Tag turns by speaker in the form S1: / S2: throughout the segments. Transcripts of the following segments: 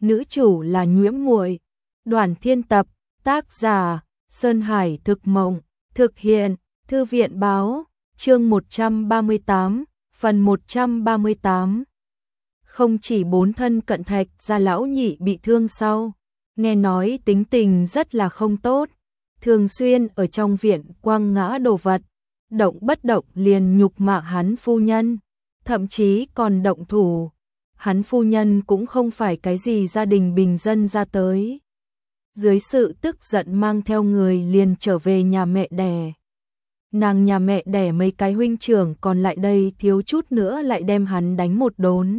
S1: nữ chủ là Nhuễm Muội. Đoàn Thiên Tập, tác giả Sơn Hải Thực Mộng, thực hiện Thư viện Báo, chương 138, phần 138. Không chỉ 4 thân cận Thạch Gia lão nhị bị thương sau, nghe nói tính tình rất là không tốt, thường xuyên ở trong viện quăng ngã đồ vật, động bất động liền nhục mạ hắn phu nhân, thậm chí còn động thủ. Hắn phu nhân cũng không phải cái gì gia đình bình dân ra tới. Dưới sự tức giận mang theo người liền trở về nhà mẹ đẻ. Nàng nhà mẹ đẻ mấy cái huynh trưởng còn lại đây thiếu chút nữa lại đem hắn đánh một đốn.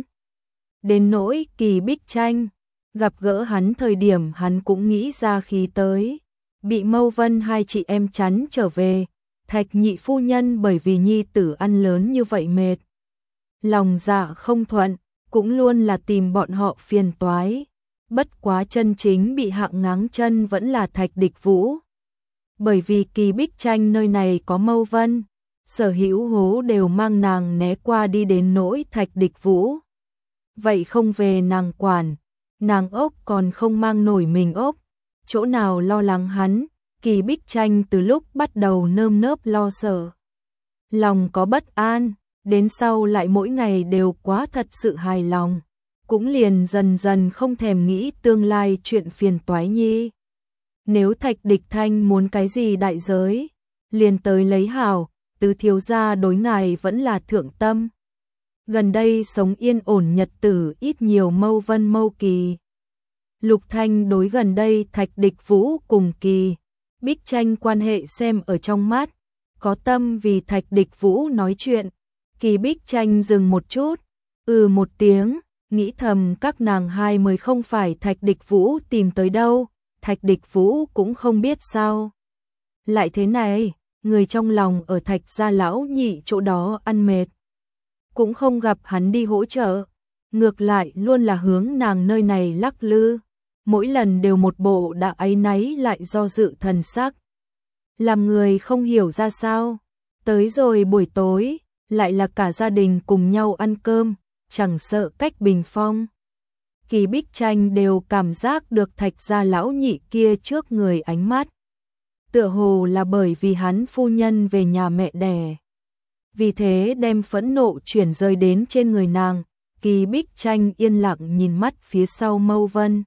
S1: Đến nỗi Kỳ Bích Tranh, gặp gỡ hắn thời điểm hắn cũng nghĩ ra khí tới. Bị Mâu Vân hai chị em chắn trở về, Thạch nhị phu nhân bởi vì nhi tử ăn lớn như vậy mệt. Lòng dạ không thuận, cũng luôn là tìm bọn họ phiền toái. Bất quá chân chính bị hạng ngáng chân vẫn là Thạch Địch Vũ. Bởi vì Kỳ Bích Tranh nơi này có Mâu Vân, sở hữu hố đều mang nàng né qua đi đến nỗi Thạch Địch Vũ. Vậy không về nàng quản, nàng ốc còn không mang nổi mình ốc, chỗ nào lo lắng hắn, Kỳ Bích Tranh từ lúc bắt đầu nơm nớp lo sợ. Lòng có bất an, đến sau lại mỗi ngày đều quá thật sự hài lòng, cũng liền dần dần không thèm nghĩ tương lai chuyện phiền toái nhi. Nếu Thạch Địch Thanh muốn cái gì đại giới, liền tới lấy hảo, tứ thiếu gia đối ngài vẫn là thượng tâm. Gần đây sống yên ổn nhật tử ít nhiều Mâu Vân Mâu Kỳ. Lục Thanh đối gần đây Thạch Địch Vũ cùng Kỳ Bích Tranh quan hệ xem ở trong mắt, có tâm vì Thạch Địch Vũ nói chuyện. Kỳ Bích Tranh dừng một chút, một tiếng, nghĩ thầm các nàng hai mới không phải Thạch Địch Vũ tìm tới đâu, Thạch Địch Vũ cũng không biết sao. Lại thế này, người trong lòng ở Thạch gia lão nhị chỗ đó ăn mệt. Cũng không gặp hắn đi hỗ trợ, ngược lại luôn là hướng nàng nơi này lắc lư, mỗi lần đều một bộ đã áy náy lại do dự thần sắc. Làm người không hiểu ra sao, tới rồi buổi tối, lại là cả gia đình cùng nhau ăn cơm, chẳng sợ cách bình phong. Kỳ Bích Tranh đều cảm giác được Thạch gia lão nhị kia trước người ánh mắt. Tựa hồ là bởi vì hắn phu nhân về nhà mẹ đẻ. Vì thế đem phẫn nộ chuyển rơi đến trên người nàng, Kỳ Bích Tranh yên lặng nhìn mắt phía sau Mâu Vân.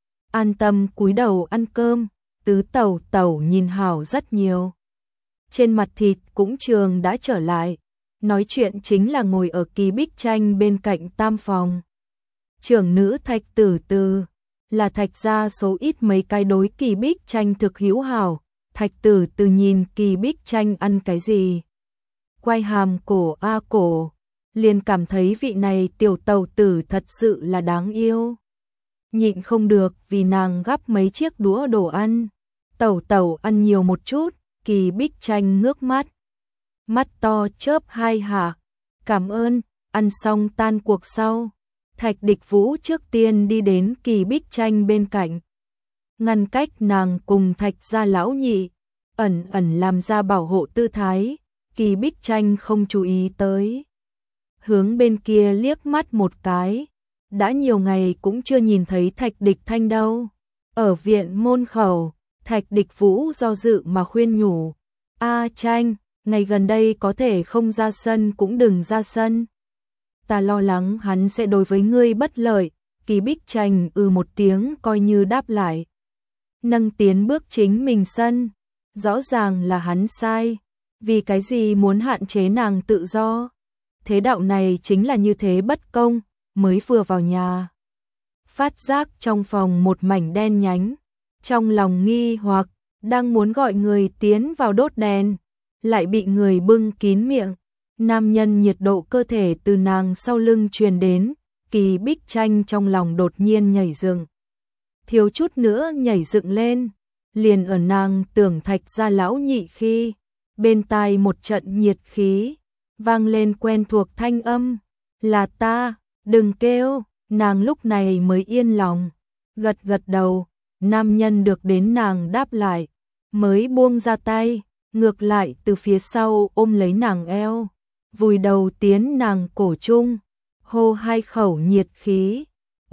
S1: An tâm cúi đầu ăn cơm, tứ tẩu tẩu nhìn hảo rất nhiều. Trên mặt thịt cũng trường đã trở lại, nói chuyện chính là ngồi ở Kỳ Bích Tranh bên cạnh tam phòng. Trưởng nữ Thạch Tử Từ, là Thạch gia số ít mấy cái đối Kỳ Bích Tranh thực hữu hảo, Thạch Tử Từ nhìn Kỳ Bích Tranh ăn cái gì. Quay hàm cổ cổ, liền cảm thấy vị này tiểu tẩu tử thật sự là đáng yêu. Nhịn không được vì nàng gắp mấy chiếc đũa đồ ăn. Tẩu tẩu ăn nhiều một chút, Kỳ Bích Tranh ngước mắt. Mắt to chớp hai hạ, cảm ơn, ăn xong tan cuộc sau. Thạch Địch Vũ trước tiên đi đến Kỳ Bích Tranh bên cạnh. Ngăn cách nàng cùng Thạch gia lão nhị, ẩn ẩn làm ra bảo hộ tư thái. Kỳ Bích Tranh không chú ý tới. Hướng bên kia liếc mắt một cái. Đã nhiều ngày cũng chưa nhìn thấy Thạch Địch Thanh đâu. Ở viện môn khẩu, Thạch Địch Vũ do dự mà khuyên nhủ. Tranh, ngày gần đây có thể không ra sân cũng đừng ra sân. Ta lo lắng hắn sẽ đối với ngươi bất lợi. Kỳ Bích Tranh một tiếng coi như đáp lại. Nâng tiến bước chính mình sân. Rõ ràng là hắn sai. Vì cái gì muốn hạn chế nàng tự do? Thế đạo này chính là như thế bất công. Mới vừa vào nhà, phát giác trong phòng một mảnh đen nhánh, trong lòng nghi hoặc, đang muốn gọi người tiến vào đốt đèn, lại bị người bưng kín miệng. Nam nhân nhiệt độ cơ thể từ nàng sau lưng truyền đến, Kỳ Bích Tranh trong lòng đột nhiên nhảy dựng. Thiếu chút nữa nhảy dựng lên, liền ở nàng tưởng Thạch gia lão nhị khi, bên tai một trận nhiệt khí, vang lên quen thuộc thanh âm, là ta. Đừng kêu, nàng lúc này mới yên lòng, gật gật đầu, nam nhân được đến nàng đáp lại, mới buông ra tay, ngược lại từ phía sau ôm lấy nàng eo, vùi đầu tiến nàng cổ chung, hô hai khẩu nhiệt khí,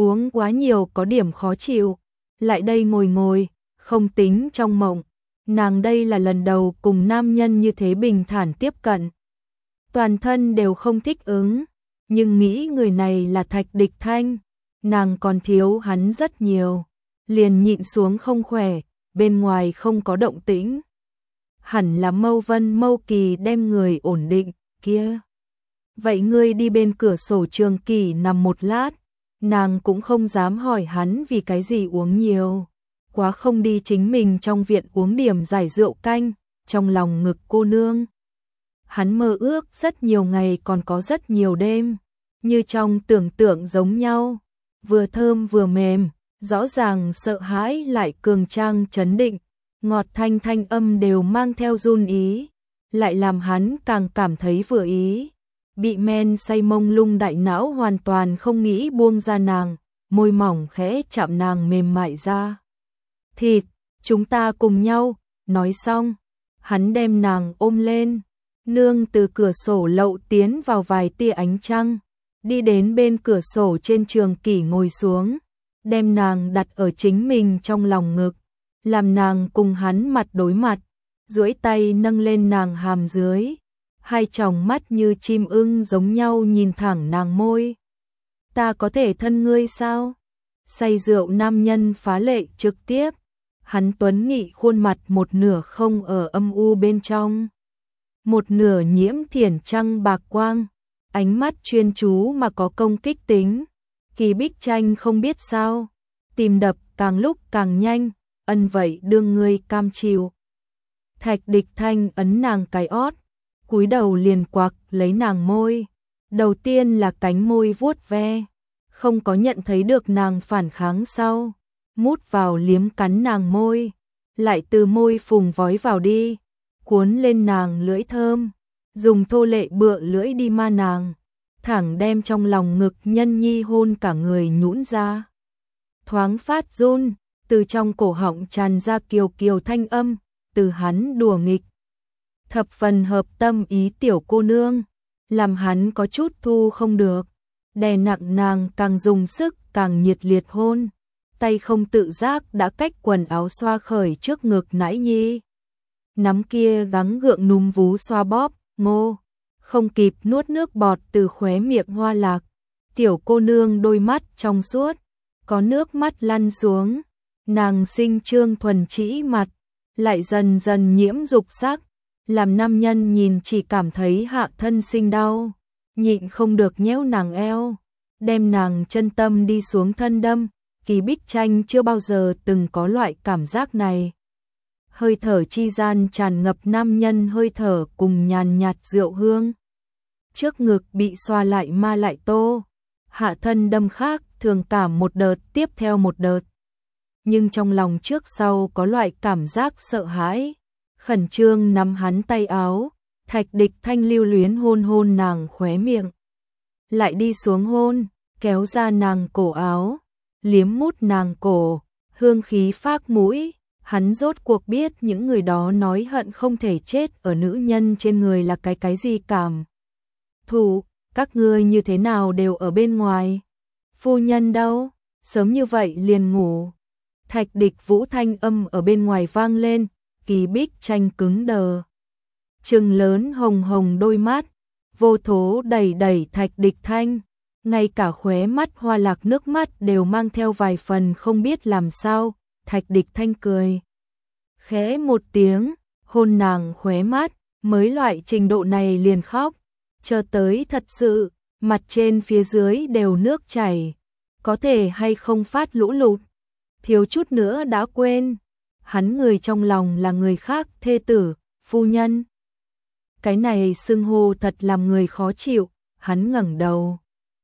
S1: uống quá nhiều có điểm khó chịu, lại đây ngồi ngồi, không tính trong mộng. Nàng đây là lần đầu cùng nam nhân như thế bình thản tiếp cận. Toàn thân đều không thích ứng, nhưng nghĩ người này là Thạch Địch Thanh, nàng còn thiếu hắn rất nhiều, liền nhịn xuống không khỏe, bên ngoài không có động tĩnh. Hẳn là Mâu Vân Mâu Kỳ đem người ổn định, kia. Vậy ngươi đi bên cửa sổ Trường Kỳ nằm một lát, nàng cũng không dám hỏi hắn vì cái gì uống nhiều. Quá không đi chính mình trong viện uống điểm giải rượu canh, trong lòng ngực cô nương. Hắn mơ ước rất nhiều ngày còn có rất nhiều đêm, như trong tưởng tượng giống nhau, vừa thơm vừa mềm, rõ ràng sợ hãi lại cường trang trấn định, ngọt thanh thanh âm đều mang theo run ý, lại làm hắn càng cảm thấy vừa ý. Bị men say mông lung đại não hoàn toàn không nghĩ buông ra nàng, môi mỏng khẽ chạm nàng mềm mại ra. Thịt, chúng ta cùng nhau, nói xong, hắn đem nàng ôm lên, nương từ cửa sổ lậu tiến vào vài tia ánh trăng, đi đến bên cửa sổ trên Trường Kỷ ngồi xuống, đem nàng đặt ở chính mình trong lòng ngực, làm nàng cùng hắn mặt đối mặt, duỗi tay nâng lên nàng hàm dưới, hai tròng mắt như chim ưng giống nhau nhìn thẳng nàng môi. Ta có thể thân ngươi sao? Say rượu nam nhân phá lệ trực tiếp, hắn tuấn nghị khuôn mặt một nửa không ở âm u bên trong, một nửa nhiễm thiển trăng bạc quang, ánh mắt chuyên chú mà có công kích tính. Kỳ Bích Tranh không biết sao, tim đập càng lúc càng nhanh, ân vậy đương ngươi cam chịu. Thạch Địch Thanh ấn nàng cái ót, cúi đầu liền quạc lấy nàng môi, đầu tiên là cánh môi vuốt ve, không có nhận thấy được nàng phản kháng sau, mút vào liếm cắn nàng môi, lại từ môi phùng vói vào đi, cuốn lên nàng lưỡi thơm, dùng thô lệ bựa lưỡi đi ma nàng, thẳng đem trong lòng ngực nhân nhi hôn cả người nhũn ra. Thoáng phát run, từ trong cổ họng tràn ra kiều kiều thanh âm, từ hắn đùa nghịch. Thập phần hợp tâm ý tiểu cô nương, làm hắn có chút thu không được, đè nặng nàng càng dùng sức càng nhiệt liệt hôn, tay không tự giác đã cách quần áo xoa khởi trước ngực nãi nhi. Nắm kia gắng gượng núm vú xoa bóp, ngô, không kịp nuốt nước bọt từ khóe miệng hoa lạc, tiểu cô nương đôi mắt trong suốt, có nước mắt lăn xuống, nàng sinh trương thuần trĩ mặt, lại dần dần nhiễm dục sắc, làm nam nhân nhìn chỉ cảm thấy hạ thân sinh đau, nhịn không được nhéo nàng eo, đem nàng chân tâm đi xuống thân đâm. Kỳ Bích Tranh chưa bao giờ từng có loại cảm giác này. Hơi thở chi gian tràn ngập nam nhân hơi thở cùng nhàn nhạt rượu hương. Trước ngực bị xoa lại ma lại tô, hạ thân đâm khác thường cảm một đợt tiếp theo một đợt. Nhưng trong lòng trước sau có loại cảm giác sợ hãi, khẩn trương nắm hắn tay áo, Thạch Địch Thanh lưu luyến hôn hôn nàng khóe miệng. Lại đi xuống hôn, kéo ra nàng cổ áo, liếm mút nàng cổ, hương khí phác mũi, hắn rốt cuộc biết những người đó nói hận không thể chết ở nữ nhân trên người là cái gì cảm. Thù, các ngươi như thế nào đều ở bên ngoài? Phu nhân đâu? Sớm như vậy liền ngủ. Thạch Địch Vũ thanh âm ở bên ngoài vang lên, Kỳ Bích Tranh cứng đờ. Trừng lớn hồng hồng đôi mắt, vô thố đẩy đẩy Thạch Địch Thanh. Ngay cả khóe mắt hoa lạc nước mắt đều mang theo vài phần không biết làm sao, Thạch Địch Thanh cười. Khẽ một tiếng, hôn nàng khóe mắt, mới loại trình độ này liền khóc, chờ tới thật sự, mặt trên phía dưới đều nước chảy, có thể hay không phát lũ lụt, thiếu chút nữa đã quên, hắn người trong lòng là người khác thê tử, phu nhân. Cái này xưng hô thật làm người khó chịu, hắn ngẩng đầu.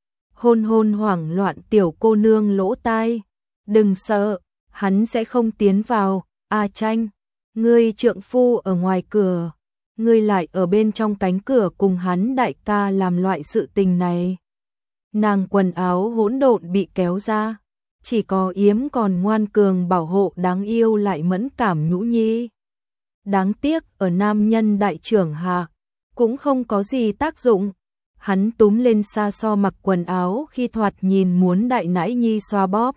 S1: Hôn hôn hoảng loạn tiểu cô nương lỗ tai, đừng sợ, hắn sẽ không tiến vào, A Tranh, ngươi trượng phu ở ngoài cửa, ngươi lại ở bên trong cánh cửa cùng hắn đại ca làm loại sự tình này. Nàng quần áo hỗn độn bị kéo ra, chỉ có Yếm còn ngoan cường bảo hộ đáng yêu lại mẫn cảm nhũ nhi. Đáng tiếc ở nam nhân đại trưởng hạ, cũng không có gì tác dụng, Hắn túm lên xa so mặc quần áo khi thoạt nhìn muốn đại nãi nhi xoa bóp.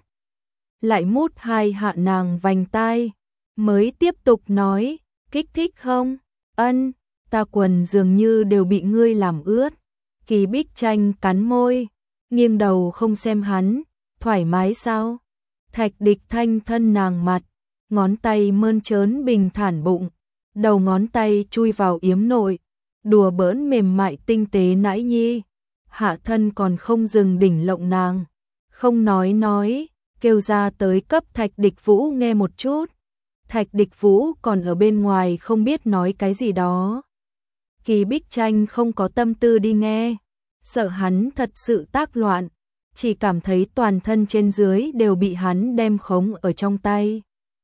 S1: Lại mút 2 hạ nàng vành tai, mới tiếp tục nói, kích thích không? Ân, ta quần dường như đều bị ngươi làm ướt. Kỳ Bích Tranh cắn môi, nghiêng đầu không xem hắn, thoải mái sao? Thạch Địch Thanh thân nàng mặt, ngón tay mơn trớn bình thản bụng, đầu ngón tay chui vào yếm nội, đùa bỡn mềm mại tinh tế nãi nhi. Hạ thân còn không dừng đỉnh lộng nàng, không nói, kêu ra tới cấp Thạch Địch Vũ nghe một chút. Thạch Địch Vũ còn ở bên ngoài không biết nói cái gì đó. Kỳ Bích Tranh không có tâm tư đi nghe, sợ hắn thật sự tác loạn, chỉ cảm thấy toàn thân trên dưới đều bị hắn đem khống ở trong tay.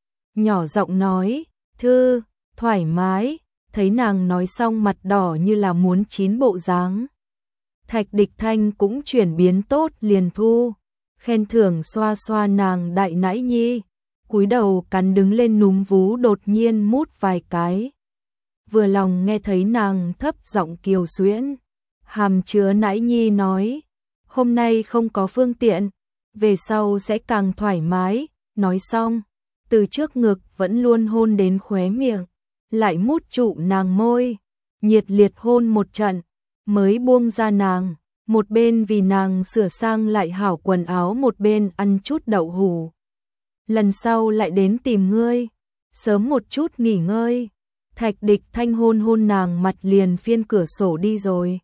S1: Nhỏ giọng nói, Thư, thoải mái, thấy nàng nói xong mặt đỏ như là muốn chín bộ dáng. Thạch Địch Thanh cũng chuyển biến tốt liền thu, khen thưởng xoa xoa nàng đại nãi nhi, cúi đầu cắn đứng lên núm vú đột nhiên mút vài cái. Vừa lòng nghe thấy nàng thấp giọng kiều xuyễn, hàm chứa nãi nhi nói, hôm nay không có phương tiện, về sau sẽ càng thoải mái. Nói xong, từ trước ngực vẫn luôn hôn đến khóe miệng, lại mút trụ nàng môi, nhiệt liệt hôn một trận, mới buông ra nàng, một bên vì nàng sửa sang lại hảo quần áo, một bên ăn chút đậu hủ. Lần sau lại đến tìm ngươi, sớm một chút nghỉ ngơi. Thạch Địch Thanh hôn nàng mặt liền phiên cửa sổ đi rồi.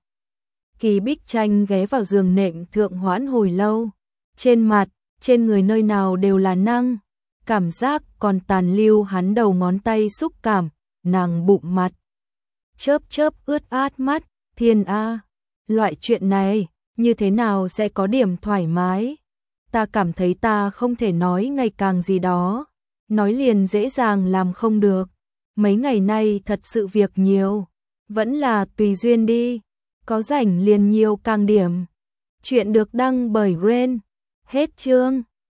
S1: Kỳ Bích Tranh ghé vào giường nệm thượng hoãn hồi lâu, trên mặt, trên người nơi nào đều là năng, cảm giác còn tàn lưu hắn đầu ngón tay xúc cảm, nàng bụng mặt chớp chớp ướt át mắt, thiên a, loại chuyện này như thế nào sẽ có điểm thoải mái? Ta cảm thấy ta không thể nói ngày càng gì đó, nói liền dễ dàng làm không được. Mấy ngày nay thật sự việc nhiều, vẫn là tùy duyên đi, có rảnh liền nhiều càng điểm. Chuyện được đăng bởi Ren. Hết chương.